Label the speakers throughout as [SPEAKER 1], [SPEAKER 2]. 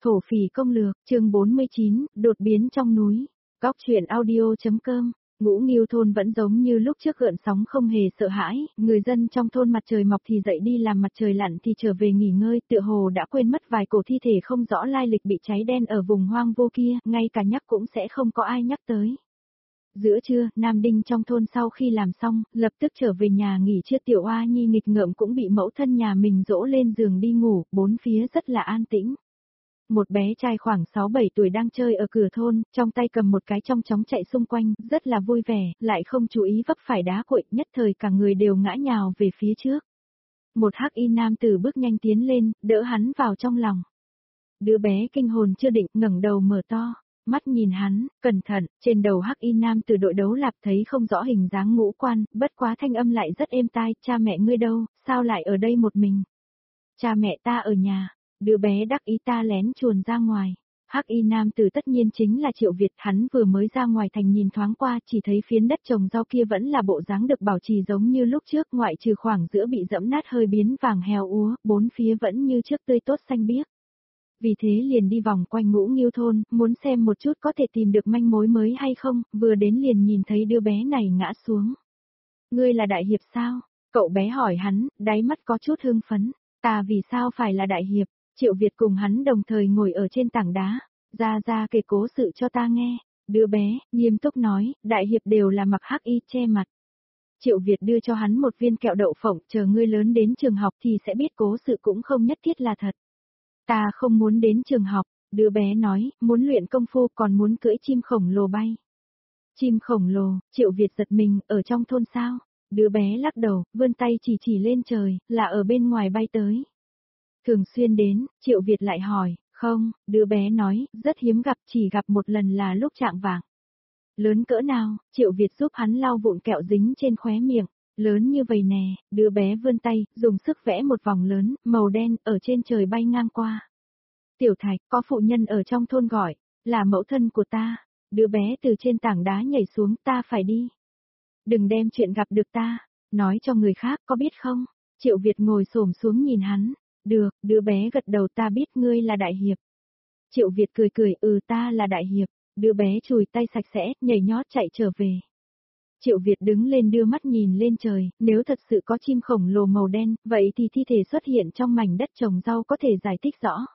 [SPEAKER 1] Thổ phỉ công lược, chương 49, đột biến trong núi. Góc truyện audio.com. Ngũ Nghiêu thôn vẫn giống như lúc trước, gợn sóng không hề sợ hãi, người dân trong thôn mặt trời mọc thì dậy đi làm, mặt trời lặn thì trở về nghỉ ngơi, tựa hồ đã quên mất vài cổ thi thể không rõ lai lịch bị cháy đen ở vùng hoang vô kia, ngay cả nhắc cũng sẽ không có ai nhắc tới. Giữa trưa, Nam Đinh trong thôn sau khi làm xong, lập tức trở về nhà nghỉ trưa. Tiểu Oa Nhi nghịch ngợm cũng bị mẫu thân nhà mình dỗ lên giường đi ngủ, bốn phía rất là an tĩnh. Một bé trai khoảng 6-7 tuổi đang chơi ở cửa thôn, trong tay cầm một cái trong chóng chạy xung quanh, rất là vui vẻ, lại không chú ý vấp phải đá cuội, nhất thời cả người đều ngã nhào về phía trước. Một hắc y nam tử bước nhanh tiến lên, đỡ hắn vào trong lòng. Đứa bé kinh hồn chưa định, ngẩng đầu mở to, mắt nhìn hắn, cẩn thận, trên đầu hắc y nam tử đội đấu lạp thấy không rõ hình dáng ngũ quan, bất quá thanh âm lại rất êm tai, cha mẹ ngươi đâu, sao lại ở đây một mình? Cha mẹ ta ở nhà. Đứa bé đắc ý ta lén chuồn ra ngoài. Hắc y nam tử tất nhiên chính là Triệu Việt, hắn vừa mới ra ngoài thành nhìn thoáng qua, chỉ thấy phiến đất trồng rau kia vẫn là bộ dáng được bảo trì giống như lúc trước, ngoại trừ khoảng giữa bị dẫm nát hơi biến vàng heo úa, bốn phía vẫn như trước tươi tốt xanh biếc. Vì thế liền đi vòng quanh Ngũ Nghiêu thôn, muốn xem một chút có thể tìm được manh mối mới hay không, vừa đến liền nhìn thấy đứa bé này ngã xuống. Ngươi là đại hiệp sao? Cậu bé hỏi hắn, đáy mắt có chút hưng phấn. Ta vì sao phải là đại hiệp? Triệu Việt cùng hắn đồng thời ngồi ở trên tảng đá, ra kể cố sự cho ta nghe. Đứa bé, nghiêm túc nói, đại hiệp đều là mặc hắc y che mặt. Triệu Việt đưa cho hắn một viên kẹo đậu phộng, chờ ngươi lớn đến trường học thì sẽ biết cố sự cũng không nhất thiết là thật. Ta không muốn đến trường học, đứa bé nói, muốn luyện công phu còn muốn cưỡi chim khổng lồ bay. Chim khổng lồ, Triệu Việt giật mình, ở trong thôn sao? Đứa bé lắc đầu, vươn tay chỉ lên trời, là ở bên ngoài bay tới. Thường xuyên đến, Triệu Việt lại hỏi, không, đứa bé nói, rất hiếm gặp, chỉ gặp một lần là lúc chạng vạng. Lớn cỡ nào, Triệu Việt giúp hắn lau vụn kẹo dính trên khóe miệng, lớn như vậy nè, đứa bé vươn tay, dùng sức vẽ một vòng lớn, màu đen, ở trên trời bay ngang qua. Tiểu Thạch, có phụ nhân ở trong thôn gọi, là mẫu thân của ta, đứa bé từ trên tảng đá nhảy xuống, ta phải đi. Đừng đem chuyện gặp được ta, nói cho người khác, có biết không? Triệu Việt ngồi xổm xuống nhìn hắn. Được, đứa bé gật đầu, ta biết ngươi là đại hiệp. Triệu Việt cười, ta là đại hiệp. Đứa bé chùi tay sạch sẽ, nhảy nhót chạy trở về. Triệu Việt đứng lên đưa mắt nhìn lên trời, nếu thật sự có chim khổng lồ màu đen, vậy thì thi thể xuất hiện trong mảnh đất trồng rau có thể giải thích rõ.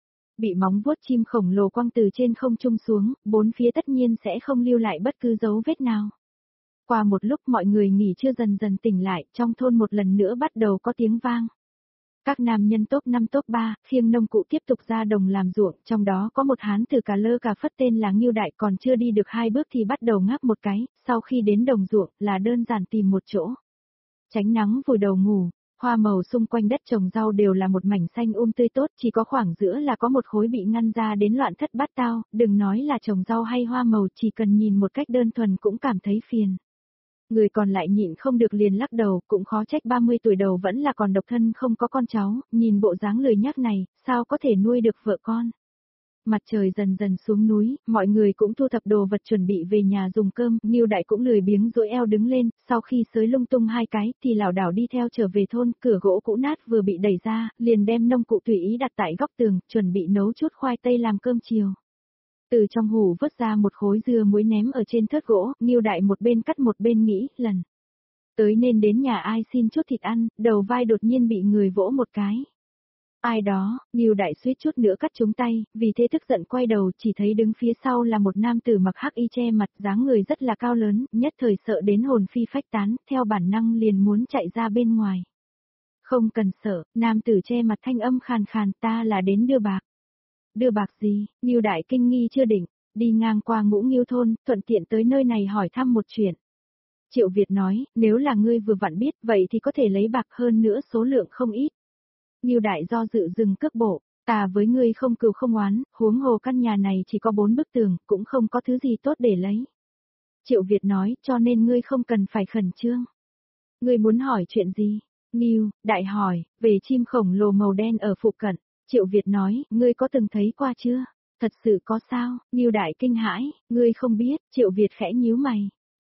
[SPEAKER 1] Bị móng vuốt chim khổng lồ quăng từ trên không trung xuống, bốn phía tất nhiên sẽ không lưu lại bất cứ dấu vết nào. Qua một lúc mọi người nghỉ trưa dần dần tỉnh lại, trong thôn một lần nữa bắt đầu có tiếng vang. Các nam nhân top 5 top 3, khiêng nông cụ tiếp tục ra đồng làm ruộng, trong đó có một hán từ cà lơ cà phất tên là Nghiêu Đại, còn chưa đi được 2 bước thì bắt đầu ngáp một cái, sau khi đến đồng ruộng là đơn giản tìm một chỗ. Tránh nắng vùi đầu ngủ, hoa màu xung quanh đất trồng rau đều là một mảnh xanh tươi tốt, chỉ có khoảng giữa là có một khối bị ngăn ra đến loạn thất bát tao, đừng nói là trồng rau hay hoa màu, chỉ cần nhìn một cách đơn thuần cũng cảm thấy phiền. Người còn lại nhịn không được liền lắc đầu, cũng khó trách 30 tuổi đầu vẫn là còn độc thân không có con cháu, nhìn bộ dáng lười nhác này, sao có thể nuôi được vợ con. Mặt trời dần dần xuống núi, mọi người cũng thu thập đồ vật chuẩn bị về nhà dùng cơm, Nghiêu Đại cũng lười biếng duỗi eo đứng lên, sau khi xới lung tung 2 cái thì lảo đảo đi theo trở về thôn, cửa gỗ cũ nát vừa bị đẩy ra, liền đem nông cụ tùy ý đặt tại góc tường, chuẩn bị nấu chút khoai tây làm cơm chiều. Từ trong hủ vớt ra một khối dưa muối ném ở trên thớt gỗ, Nghiêu Đại một bên cắt một bên nghĩ, lần tới nên đến nhà ai xin chút thịt ăn, đầu vai đột nhiên bị người vỗ một cái. Ai đó, Nghiêu Đại suýt chút nữa cắt trúng tay, vì thế tức giận quay đầu chỉ thấy đứng phía sau là một nam tử mặc hắc y che mặt, dáng người rất là cao lớn, nhất thời sợ đến hồn phi phách tán, theo bản năng liền muốn chạy ra bên ngoài. Không cần sợ, nam tử che mặt thanh âm khàn khàn, ta là đến đưa bạc. Đưa bạc gì? Nghiêu Đại kinh nghi chưa định, đi ngang qua Ngũ Nghiêu thôn, thuận tiện tới nơi này hỏi thăm một chuyện. Triệu Việt nói, nếu là ngươi vừa vặn biết, vậy thì có thể lấy bạc, hơn nữa số lượng không ít. Nghiêu Đại do dự dừng cước bộ, ta với ngươi không cừu không oán, huống hồ căn nhà này chỉ có 4 bức tường, cũng không có thứ gì tốt để lấy. Triệu Việt nói, cho nên ngươi không cần phải khẩn trương. Ngươi muốn hỏi chuyện gì? Nghiêu Đại hỏi, về chim khổng lồ màu đen ở phụ cận. Triệu Việt nói, ngươi có từng thấy qua chưa? Thật sự có sao? Nghiêu Đại kinh hãi, ngươi không biết, Triệu Việt khẽ nhíu mày.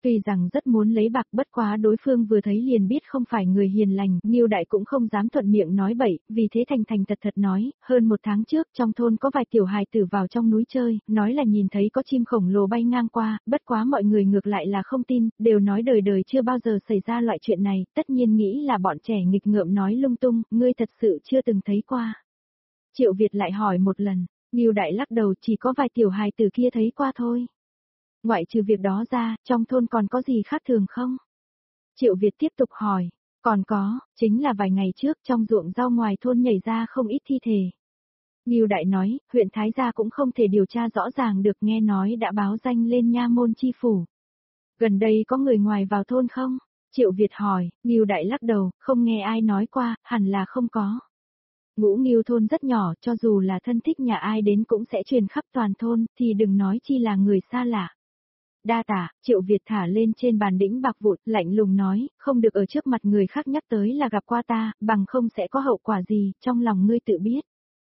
[SPEAKER 1] Tuy rằng rất muốn lấy bạc, bất quá đối phương vừa thấy liền biết không phải người hiền lành, Ngưu Đại cũng không dám thuận miệng nói bậy, vì thế thành thành thật thật nói, hơn 1 tháng trước trong thôn có vài tiểu hài tử vào trong núi chơi, nói là nhìn thấy có chim khổng lồ bay ngang qua, bất quá mọi người ngược lại là không tin, đều nói đời đời chưa bao giờ xảy ra loại chuyện này, tất nhiên nghĩ là bọn trẻ nghịch ngợm nói lung tung, ngươi thật sự chưa từng thấy qua. Triệu Việt lại hỏi một lần, Ngưu Đại lắc đầu, chỉ có vài tiểu hài tử kia thấy qua thôi. Ngoại trừ việc đó ra, trong thôn còn có gì khác thường không? Triệu Việt tiếp tục hỏi, còn có, chính là vài ngày trước trong ruộng rau ngoài thôn nhảy ra không ít thi thể. Ngưu Đại nói, huyện Thái Gia cũng không thể điều tra rõ ràng được, nghe nói đã báo danh lên nha môn chi phủ. Gần đây có người ngoài vào thôn không? Triệu Việt hỏi, Ngưu Đại lắc đầu, không nghe ai nói qua, hẳn là không có. Ngũ Ngưu thôn rất nhỏ, cho dù là thân thích nhà ai đến cũng sẽ truyền khắp toàn thôn, thì đừng nói chi là người xa lạ. Đa tả, Triệu Việt thả lên trên bàn đĩnh bạc vụt, lạnh lùng nói, không được ở trước mặt người khác nhắc tới là gặp qua ta, bằng không sẽ có hậu quả gì, trong lòng ngươi tự biết.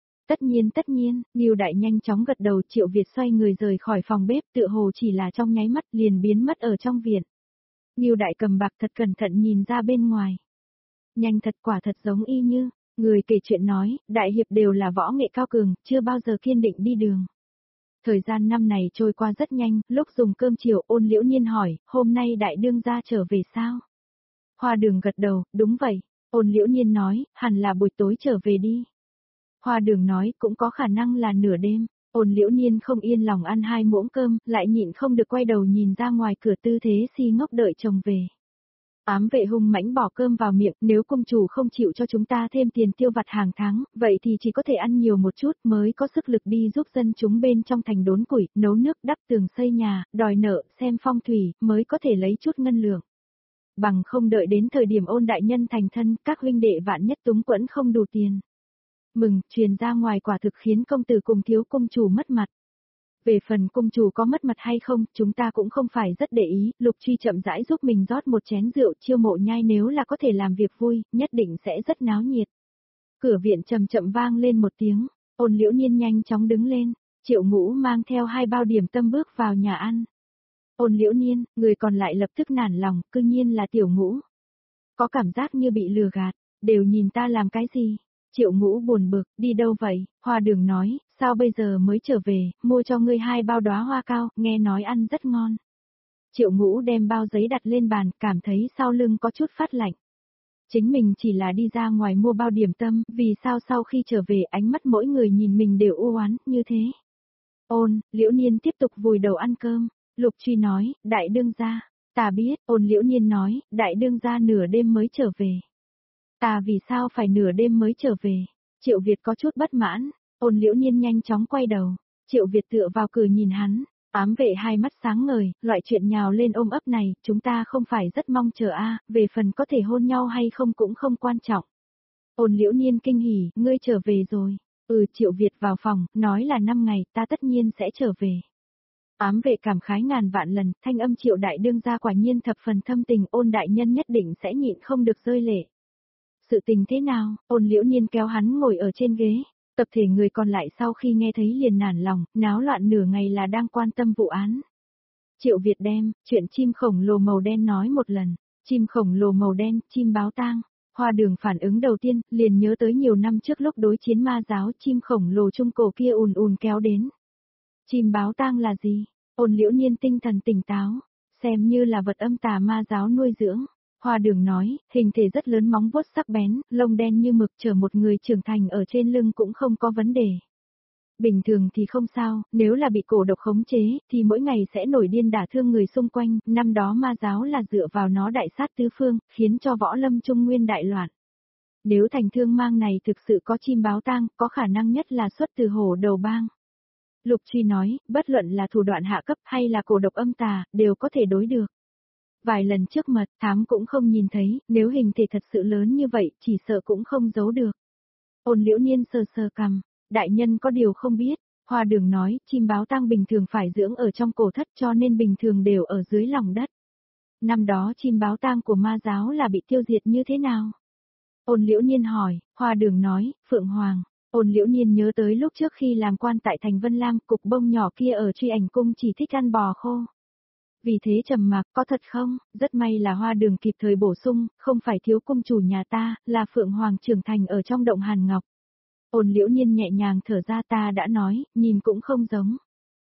[SPEAKER 1] Tất nhiên, Ngưu Đại nhanh chóng gật đầu. Triệu Việt xoay người rời khỏi phòng bếp, tựa hồ chỉ là trong nháy mắt liền biến mất ở trong viện. Ngưu Đại cầm bạc thật cẩn thận nhìn ra bên ngoài. Nhanh thật, quả thật giống y như, người kể chuyện nói, đại hiệp đều là võ nghệ cao cường, chưa bao giờ kiên định đi đường. Thời gian năm này trôi qua rất nhanh, lúc dùng cơm chiều Ôn Liễu Nhiên hỏi, hôm nay đại đương gia trở về sao? Hoa Đường gật đầu, đúng vậy. Ôn Liễu Nhiên nói, hẳn là buổi tối trở về đi. Hoa Đường nói, cũng có khả năng là nửa đêm. Ôn Liễu Nhiên không yên lòng ăn 2 muỗng cơm, lại nhịn không được quay đầu nhìn ra ngoài cửa, tư thế si ngốc đợi chồng về. Ám vệ hung mãnh bỏ cơm vào miệng, nếu công chủ không chịu cho chúng ta thêm tiền tiêu vặt hàng tháng, vậy thì chỉ có thể ăn nhiều một chút mới có sức lực đi giúp dân chúng bên trong thành đốn củi, nấu nước, đắp tường, xây nhà, đòi nợ, xem phong thủy, mới có thể lấy chút ngân lượng. Bằng không đợi đến thời điểm Ôn đại nhân thành thân, các huynh đệ vạn nhất túng quẫn không đủ tiền. Mừng, truyền ra ngoài quả thực khiến công tử cùng thiếu công chủ mất mặt. Về phần công chủ có mất mặt hay không, chúng ta cũng không phải rất để ý, Lục Truy chậm rãi giúp mình rót một chén rượu. Chiêu Mộ Nhai nếu là có thể làm việc vui, nhất định sẽ rất náo nhiệt. Cửa viện chậm chậm vang lên một tiếng, Ôn Liễu Nhiên nhanh chóng đứng lên, Triệu Ngũ mang theo 2 bao điểm tâm bước vào nhà ăn. Ôn Liễu Nhiên, người còn lại lập tức nản lòng, cư nhiên là Tiểu Ngũ. Có cảm giác như bị lừa gạt, đều nhìn ta làm cái gì? Triệu Ngũ buồn bực, đi đâu vậy? Hoa Đường nói, sao bây giờ mới trở về, mua cho ngươi 2 bao đóa hoa cao, nghe nói ăn rất ngon. Triệu Ngũ đem bao giấy đặt lên bàn, cảm thấy sau lưng có chút phát lạnh. Chính mình chỉ là đi ra ngoài mua bao điểm tâm, vì sao sau khi trở về ánh mắt mỗi người nhìn mình đều u oán như thế? Ôn, Liễu Nhiên tiếp tục vùi đầu ăn cơm. Lục Truy nói, đại đương gia, ta biết. Ôn Liễu Nhiên nói, đại đương gia nửa đêm mới trở về. Ta vì sao phải nửa đêm mới trở về? Triệu Việt có chút bất mãn. Ôn Liễu Nhiên nhanh chóng quay đầu. Triệu Việt tựa vào cửa nhìn hắn. Ám vệ hai mắt sáng ngời, loại chuyện nhào lên ôm ấp này, chúng ta không phải rất mong chờ về phần có thể hôn nhau hay không cũng không quan trọng. Ôn Liễu Nhiên kinh hỉ, ngươi trở về rồi. Triệu Việt vào phòng, nói là 5 ngày, ta tất nhiên sẽ trở về. Ám vệ cảm khái ngàn vạn lần, thanh âm Triệu đại đương gia quả nhiên thập phần thâm tình, Ôn đại nhân nhất định sẽ nhịn không được rơi lệ. Sự tình thế nào? Ôn Liễu Nhiên kéo hắn ngồi ở trên ghế. Tập thể người còn lại sau khi nghe thấy liền nản lòng, náo loạn nửa ngày là đang quan tâm vụ án. Triệu Việt đem chuyện chim khổng lồ màu đen nói một lần. Chim khổng lồ màu đen, chim báo tang. Hoa Đường phản ứng đầu tiên, liền nhớ tới nhiều năm trước lúc đối chiến ma giáo, chim khổng lồ trung cổ kia ùn ùn kéo đến. Chim báo tang là gì? Ôn Liễu Nhiên tinh thần tỉnh táo, xem như là vật âm tà ma giáo nuôi dưỡng. Hoa Đường nói, hình thể rất lớn, móng vuốt sắc bén, lông đen như mực, chở một người trưởng thành ở trên lưng cũng không có vấn đề. Bình thường thì không sao, nếu là bị cổ độc khống chế, thì mỗi ngày sẽ nổi điên đả thương người xung quanh, năm đó ma giáo là dựa vào nó đại sát tứ phương, khiến cho võ lâm trung nguyên đại loạn. Nếu thành thương mang này thực sự có chim báo tang, có khả năng nhất là xuất từ hổ đầu bang. Lục Truy nói, bất luận là thủ đoạn hạ cấp hay là cổ độc âm tà, đều có thể đối được. Vài lần trước mật thám cũng không nhìn thấy, nếu hình thể thật sự lớn như vậy, chỉ sợ cũng không giấu được. Ôn Liễu Nhiên sờ sờ cằm, đại nhân có điều không biết. Hoa Đường nói, chim báo tang bình thường phải dưỡng ở trong cổ thất, cho nên bình thường đều ở dưới lòng đất. Năm đó chim báo tang của ma giáo là bị tiêu diệt như thế nào? Ôn Liễu Nhiên hỏi. Hoa Đường nói, Phượng Hoàng. Ôn Liễu Nhiên nhớ tới lúc trước khi làm quan tại thành Vân Lam, cục bông nhỏ kia ở Truy Ảnh cung chỉ thích ăn bò khô. Vì thế trầm mặc, có thật không? Rất may là Hoa Đường kịp thời bổ sung, không phải thiếu cung chủ nhà ta, là Phượng Hoàng trưởng thành ở trong động Hàn Ngọc. Ôn Liễu Nhiên nhẹ nhàng thở ra, ta đã nói, nhìn cũng không giống.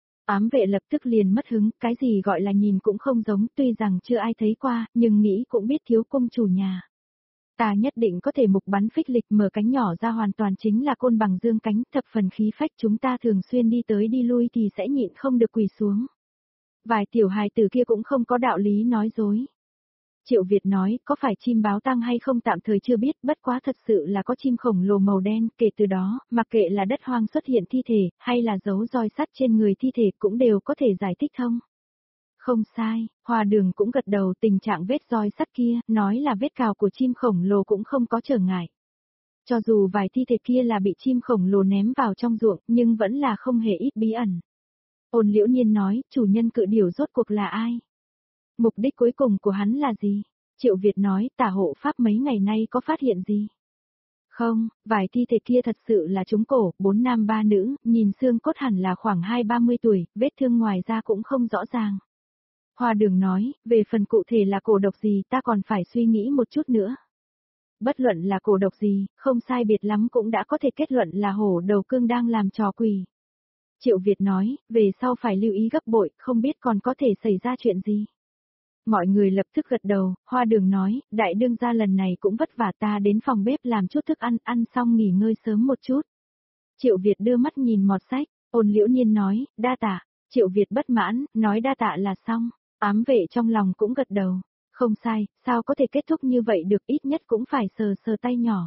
[SPEAKER 1] Ám vệ lập tức liền mất hứng, cái gì gọi là nhìn cũng không giống, tuy rằng chưa ai thấy qua, nhưng nghĩ cũng biết thiếu cung chủ nhà. Ta nhất định có thể mục bắn phích lịch, mở cánh nhỏ ra, hoàn toàn chính là côn bằng dương cánh, thập phần khí phách, chúng ta thường xuyên đi tới đi lui thì sẽ nhịn không được quỳ xuống. Vài tiểu hài tử kia cũng không có đạo lý nói dối. Triệu Việt nói, có phải chim báo tang hay không tạm thời chưa biết, bất quá thật sự là có chim khổng lồ màu đen, kể từ đó, mặc kệ là đất hoang xuất hiện thi thể, hay là dấu roi sắt trên người thi thể cũng đều có thể giải thích thông. Không sai, Hoa Đường cũng gật đầu, tình trạng vết roi sắt kia, nói là vết cào của chim khổng lồ cũng không có trở ngại. Cho dù vài thi thể kia là bị chim khổng lồ ném vào trong ruộng, nhưng vẫn là không hề ít bí ẩn. Ôn Liễu Nhiên nói, chủ nhân cự điểu rốt cuộc là ai? Mục đích cuối cùng của hắn là gì? Triệu Việt nói, tả hộ pháp mấy ngày nay có phát hiện gì? Không, vài thi thể kia thật sự là trúng cổ, 4 nam 3 nữ, nhìn xương cốt hẳn là khoảng 20-30 tuổi, vết thương ngoài ra cũng không rõ ràng. Hoa Đường nói, về phần cụ thể là cổ độc gì ta còn phải suy nghĩ một chút nữa. Bất luận là cổ độc gì, không sai biệt lắm cũng đã có thể kết luận là hổ đầu cương đang làm trò quỷ. Triệu Việt nói, về sau phải lưu ý gấp bội, không biết còn có thể xảy ra chuyện gì. Mọi người lập tức gật đầu, Hoa Đường nói, đại đương gia lần này cũng vất vả, ta đến phòng bếp làm chút thức ăn, ăn xong nghỉ ngơi sớm một chút. Triệu Việt đưa mắt nhìn mọt sách, Ôn Liễu Nhiên nói, đa tạ. Triệu Việt bất mãn, nói đa tạ là xong. Ám vệ trong lòng cũng gật đầu. Không sai, sao có thể kết thúc như vậy được, ít nhất cũng phải sờ sờ tay nhỏ.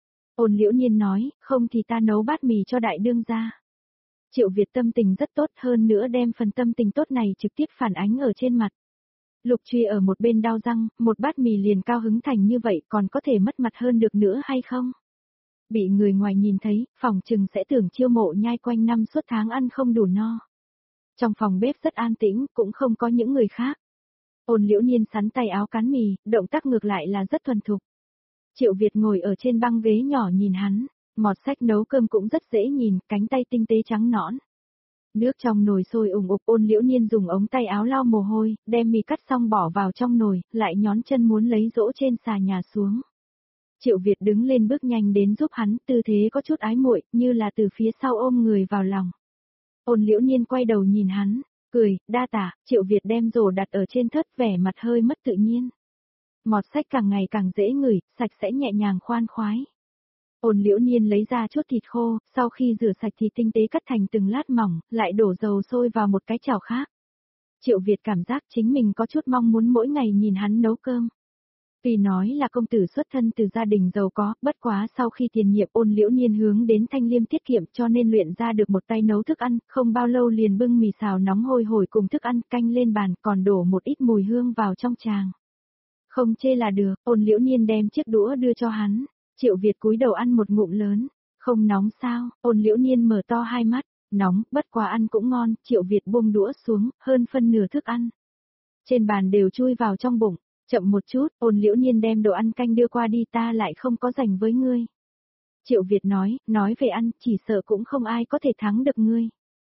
[SPEAKER 1] Ôn Liễu Nhiên nói, không thì ta nấu bát mì cho đại đương gia. Triệu Việt tâm tình rất tốt, hơn nữa đem phần tâm tình tốt này trực tiếp phản ánh ở trên mặt. Lục Truy ở một bên đau răng, một bát mì liền cao hứng thành như vậy còn có thể mất mặt hơn được nữa hay không? Bị người ngoài nhìn thấy, phòng trừng sẽ tưởng chiêu mộ nhai quanh năm suốt tháng ăn không đủ no. Trong phòng bếp rất an tĩnh, cũng không có những người khác. Ôn Liễu Nhiên sắn tay áo cán mì, động tác ngược lại là rất thuần thục. Triệu Việt ngồi ở trên băng ghế nhỏ nhìn hắn, mọt sách nấu cơm cũng rất dễ nhìn, cánh tay tinh tế trắng nõn. Nước trong nồi sôi ủng ục, Ôn Liễu Nhiên dùng ống tay áo lau mồ hôi, đem mì cắt xong bỏ vào trong nồi, lại nhón chân muốn lấy dỗ trên xà nhà xuống. Triệu Việt đứng lên bước nhanh đến giúp hắn, tư thế có chút ái muội, như là từ phía sau ôm người vào lòng. Ôn Liễu Nhiên quay đầu nhìn hắn, cười, đa tạ, Triệu Việt đem rổ đặt ở trên thớt, vẻ mặt hơi mất tự nhiên. Mọt sách càng ngày càng dễ ngửi, sạch sẽ nhẹ nhàng khoan khoái. Ôn Liễu Nhiên lấy ra chút thịt khô, sau khi rửa sạch thì tinh tế cắt thành từng lát mỏng, lại đổ dầu sôi vào một cái chảo khác. Triệu Việt cảm giác chính mình có chút mong muốn mỗi ngày nhìn hắn nấu cơm. Tuy nói là công tử xuất thân từ gia đình giàu có, bất quá sau khi tiền nhiệm Ôn Liễu Nhiên hướng đến Thanh Liêm tiết kiệm cho nên luyện ra được một tay nấu thức ăn, không bao lâu liền bưng mì xào nóng hôi hổi cùng thức ăn canh lên bàn, còn đổ một ít mùi hương vào trong tràng. Không chê là được, Ôn Liễu Nhiên đem chiếc đũa đưa cho hắn. Triệu Việt cúi đầu ăn một ngụm lớn. Không nóng sao? Ôn Liễu Nhiên mở to hai mắt. Nóng, bất quá ăn cũng ngon. Triệu Việt buông đũa xuống, hơn phân nửa thức ăn. Trên bàn đều chui vào trong bụng. Chậm một chút, Ôn Liễu Nhiên đem đồ ăn canh đưa qua đi, ta lại không có rảnh với ngươi. Triệu Việt nói về ăn, chỉ sợ cũng không ai có thể thắng được ngươi.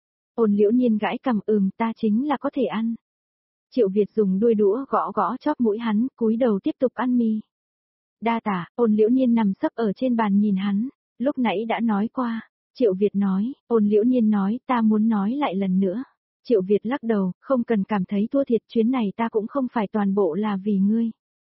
[SPEAKER 1] Ôn Liễu Nhiên gãi cằm, ta chính là có thể ăn. Triệu Việt dùng đuôi đũa gõ gõ chóp mũi hắn, cúi đầu tiếp tục ăn mì. Đa tả, Ôn Liễu Nhiên nằm sấp ở trên bàn nhìn hắn, lúc nãy đã nói qua. Triệu Việt nói, Ôn Liễu Nhiên nói, ta muốn nói lại lần nữa. Triệu Việt lắc đầu, không cần cảm thấy thua thiệt, chuyến này ta cũng không phải toàn bộ là vì ngươi.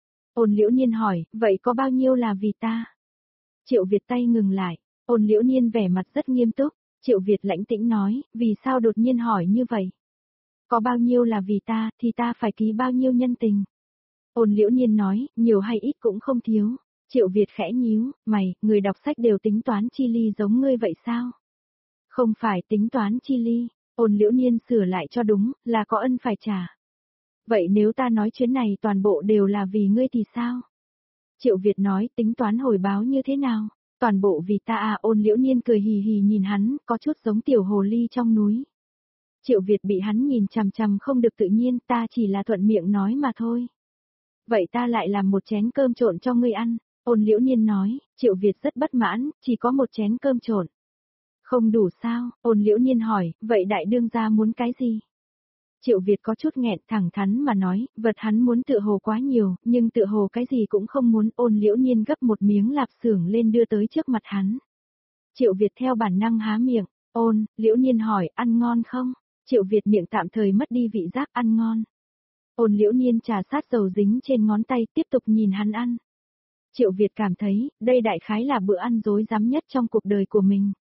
[SPEAKER 1] Ôn Liễu Nhiên hỏi, vậy có bao nhiêu là vì ta? Triệu Việt tay ngừng lại, Ôn Liễu Nhiên vẻ mặt rất nghiêm túc, Triệu Việt lãnh tĩnh nói, vì sao đột nhiên hỏi như vậy? Có bao nhiêu là vì ta, thì ta phải ký bao nhiêu nhân tình? Ôn Liễu Nhiên nói, nhiều hay ít cũng không thiếu. Triệu Việt khẽ nhíu, mày, người đọc sách đều tính toán chi ly giống ngươi vậy sao? Không phải tính toán chi ly, Ôn Liễu Nhiên sửa lại cho đúng, là có ân phải trả. Vậy nếu ta nói chuyến này toàn bộ đều là vì ngươi thì sao? Triệu Việt nói, tính toán hồi báo như thế nào? Toàn bộ vì ta à? Ôn Liễu Nhiên cười hì hì nhìn hắn, có chút giống tiểu hồ ly trong núi. Triệu Việt bị hắn nhìn chằm chằm không được tự nhiên, ta chỉ là thuận miệng nói mà thôi. Vậy ta lại làm một chén cơm trộn cho ngươi ăn. Ôn Liễu Nhiên nói, Triệu Việt rất bất mãn, chỉ có một chén cơm trộn. Không đủ sao? Ôn Liễu Nhiên hỏi, vậy đại đương gia muốn cái gì? Triệu Việt có chút nghẹn, thẳng thắn mà nói, vật hắn muốn tựa hồ quá nhiều, nhưng tựa hồ cái gì cũng không muốn. Ôn Liễu Nhiên gấp một miếng lạp xưởng lên đưa tới trước mặt hắn. Triệu Việt theo bản năng há miệng, Ôn Liễu Nhiên hỏi, ăn ngon không? Triệu Việt miệng tạm thời mất đi vị giác, ăn ngon. Ôn Liễu Nhiên trà sát dầu dính trên ngón tay, tiếp tục nhìn hắn ăn. Triệu Việt cảm thấy, đây đại khái là bữa ăn rối rắm nhất trong cuộc đời của mình.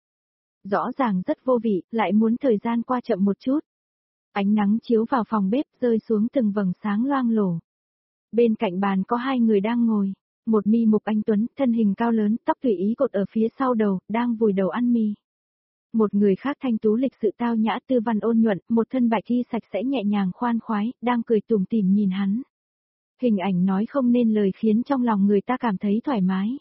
[SPEAKER 1] Rõ ràng rất vô vị, lại muốn thời gian qua chậm một chút. Ánh nắng chiếu vào phòng bếp rơi xuống từng vầng sáng loang lổ. Bên cạnh bàn có hai người đang ngồi. Một mi mục anh tuấn, thân hình cao lớn, tóc tùy ý cột ở phía sau đầu, đang vùi đầu ăn mì. Một người khác thanh tú lịch sự tao nhã tư văn ôn nhuận, một thân bạch y sạch sẽ nhẹ nhàng khoan khoái, đang cười tủm tỉm nhìn hắn. Hình ảnh nói không nên lời khiến trong lòng người ta cảm thấy thoải mái.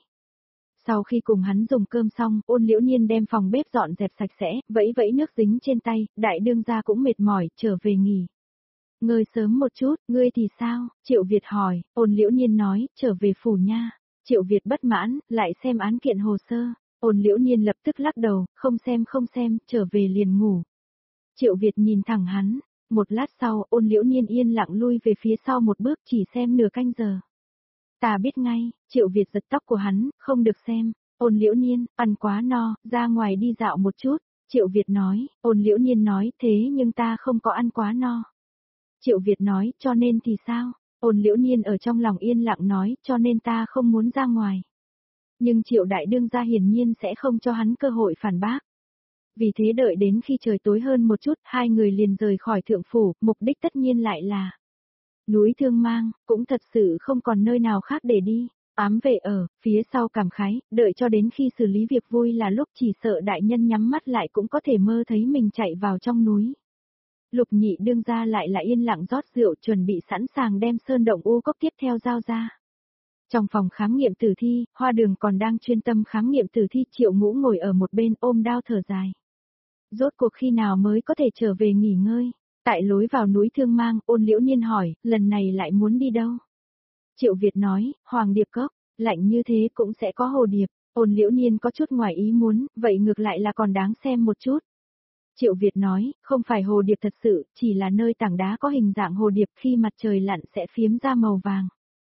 [SPEAKER 1] Sau khi cùng hắn dùng cơm xong, Ôn Liễu Nhiên đem phòng bếp dọn dẹp sạch sẽ, vẫy vẫy nước dính trên tay, đại đương gia cũng mệt mỏi, trở về nghỉ. Ngơi sớm một chút, ngươi thì sao? Triệu Việt hỏi. Ôn Liễu Nhiên nói, trở về phủ nha. Triệu Việt bất mãn, lại xem án kiện hồ sơ. Ôn Liễu Nhiên lập tức lắc đầu, không xem, trở về liền ngủ. Triệu Việt nhìn thẳng hắn. Một lát sau, Ôn Liễu Nhiên yên lặng lui về phía sau một bước, chỉ xem nửa canh giờ. Ta biết ngay. Triệu Việt giật tóc của hắn, không được xem. Ôn Liễu Nhiên, ăn quá no, ra ngoài đi dạo một chút. Triệu Việt nói. Ôn Liễu Nhiên nói, thế nhưng ta không có ăn quá no. Triệu Việt nói, cho nên thì sao? Ôn Liễu Nhiên ở trong lòng yên lặng nói, cho nên ta không muốn ra ngoài. Nhưng Triệu đại đương gia hiển nhiên sẽ không cho hắn cơ hội phản bác. Vì thế đợi đến khi trời tối hơn một chút, hai người liền rời khỏi thượng phủ, mục đích tất nhiên lại là núi Thương Mang, cũng thật sự không còn nơi nào khác để đi. Ám về ở, phía sau cảm khái, đợi cho đến khi xử lý việc vui là lúc chỉ sợ đại nhân nhắm mắt lại cũng có thể mơ thấy mình chạy vào trong núi. Lục nhị đương gia lại là yên lặng rót rượu chuẩn bị sẵn sàng đem sơn động u cốc tiếp theo giao ra. Trong phòng khám nghiệm tử thi, Hoa Đường còn đang chuyên tâm khám nghiệm tử thi, Triệu Ngũ ngồi ở một bên ôm đao thở dài. Rốt cuộc khi nào mới có thể trở về nghỉ ngơi? Tại lối vào núi Thương Mang, Ôn Liễu Nhiên hỏi, lần này lại muốn đi đâu? Triệu Việt nói, Hoàng Điệp Cốc, lạnh như thế cũng sẽ có hồ điệp. Ôn Liễu Nhiên có chút ngoài ý muốn, vậy ngược lại là còn đáng xem một chút. Triệu Việt nói, không phải hồ điệp thật sự, chỉ là nơi tảng đá có hình dạng hồ điệp khi mặt trời lặn sẽ phiếm ra màu vàng.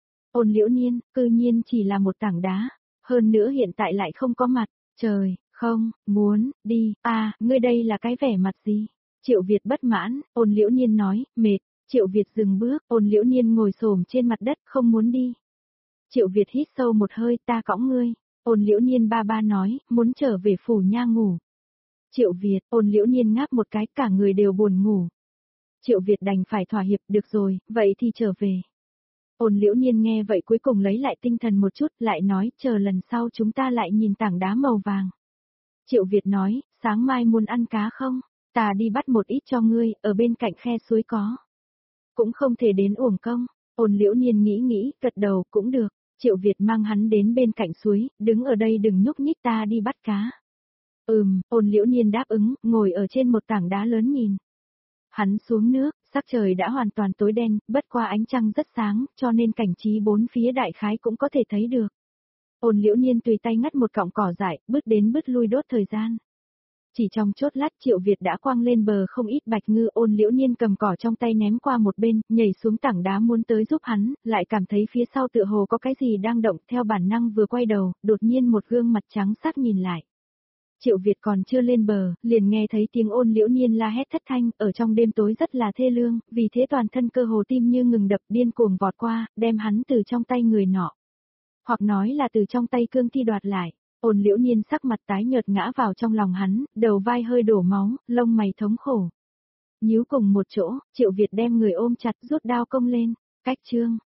[SPEAKER 1] Ôn Liễu Nhiên, cư nhiên chỉ là một tảng đá, hơn nữa hiện tại lại không có mặt, trời, không, muốn, đi, ngươi đây là cái vẻ mặt gì? Triệu Việt bất mãn, Ôn Liễu Nhiên nói, mệt. Triệu Việt dừng bước, Ôn Liễu Nhiên ngồi xổm trên mặt đất không muốn đi. Triệu Việt hít sâu một hơi, ta cõng ngươi. Ôn Liễu Nhiên ba nói, muốn trở về phủ nha ngủ. Triệu Việt, Ôn Liễu Nhiên ngáp một cái, cả người đều buồn ngủ. Triệu Việt đành phải thỏa hiệp, được rồi, vậy thì trở về. Ôn Liễu Nhiên nghe vậy cuối cùng lấy lại tinh thần một chút, lại nói, chờ lần sau chúng ta lại nhìn tảng đá màu vàng. Triệu Việt nói, sáng mai muốn ăn cá không? Ta đi bắt một ít cho ngươi, ở bên cạnh khe suối có. Cũng không thể đến uổng công. Ôn Liễu Nhiên nghĩ, gật đầu, cũng được. Triệu Việt mang hắn đến bên cạnh suối, đứng ở đây đừng nhúc nhích, ta đi bắt cá. Ôn Liễu Nhiên đáp ứng, ngồi ở trên một tảng đá lớn nhìn. Hắn xuống nước, sắc trời đã hoàn toàn tối đen, bất qua ánh trăng rất sáng, cho nên cảnh trí bốn phía đại khái cũng có thể thấy được. Ôn Liễu Nhiên tùy tay ngắt một cọng cỏ dại, bước đến bước lui đốt thời gian. Chỉ trong chốt lát Triệu Việt đã quăng lên bờ không ít bạch ngư. Ôn Liễu Nhiên cầm cỏ trong tay ném qua một bên, nhảy xuống tảng đá muốn tới giúp hắn, lại cảm thấy phía sau tựa hồ có cái gì đang động, theo bản năng vừa quay đầu, đột nhiên một gương mặt trắng sắc nhìn lại. Triệu Việt còn chưa lên bờ, liền nghe thấy tiếng Ôn Liễu Nhiên la hét thất thanh, ở trong đêm tối rất là thê lương, vì thế toàn thân cơ hồ tim như ngừng đập, điên cuồng vọt qua, đem hắn từ trong tay người nọ. Hoặc nói là từ trong tay Cương Thi đoạt lại. Ôn Liễu Nhiên sắc mặt tái nhợt ngã vào trong lòng hắn, đầu vai hơi đổ máu, lông mày thống khổ. Nhíu cùng một chỗ, Triệu Việt đem người ôm chặt, rút đao công lên. Cách chương.